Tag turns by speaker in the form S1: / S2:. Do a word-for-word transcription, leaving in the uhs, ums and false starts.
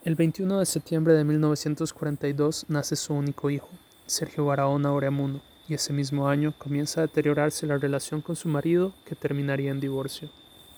S1: El veintiuno de septiembre de mil novecientos cuarenta y dos nace su único hijo, Sergio Barahona Ureamuno, y ese mismo año comienza a deteriorarse la relación con su marido, que terminaría en divorcio.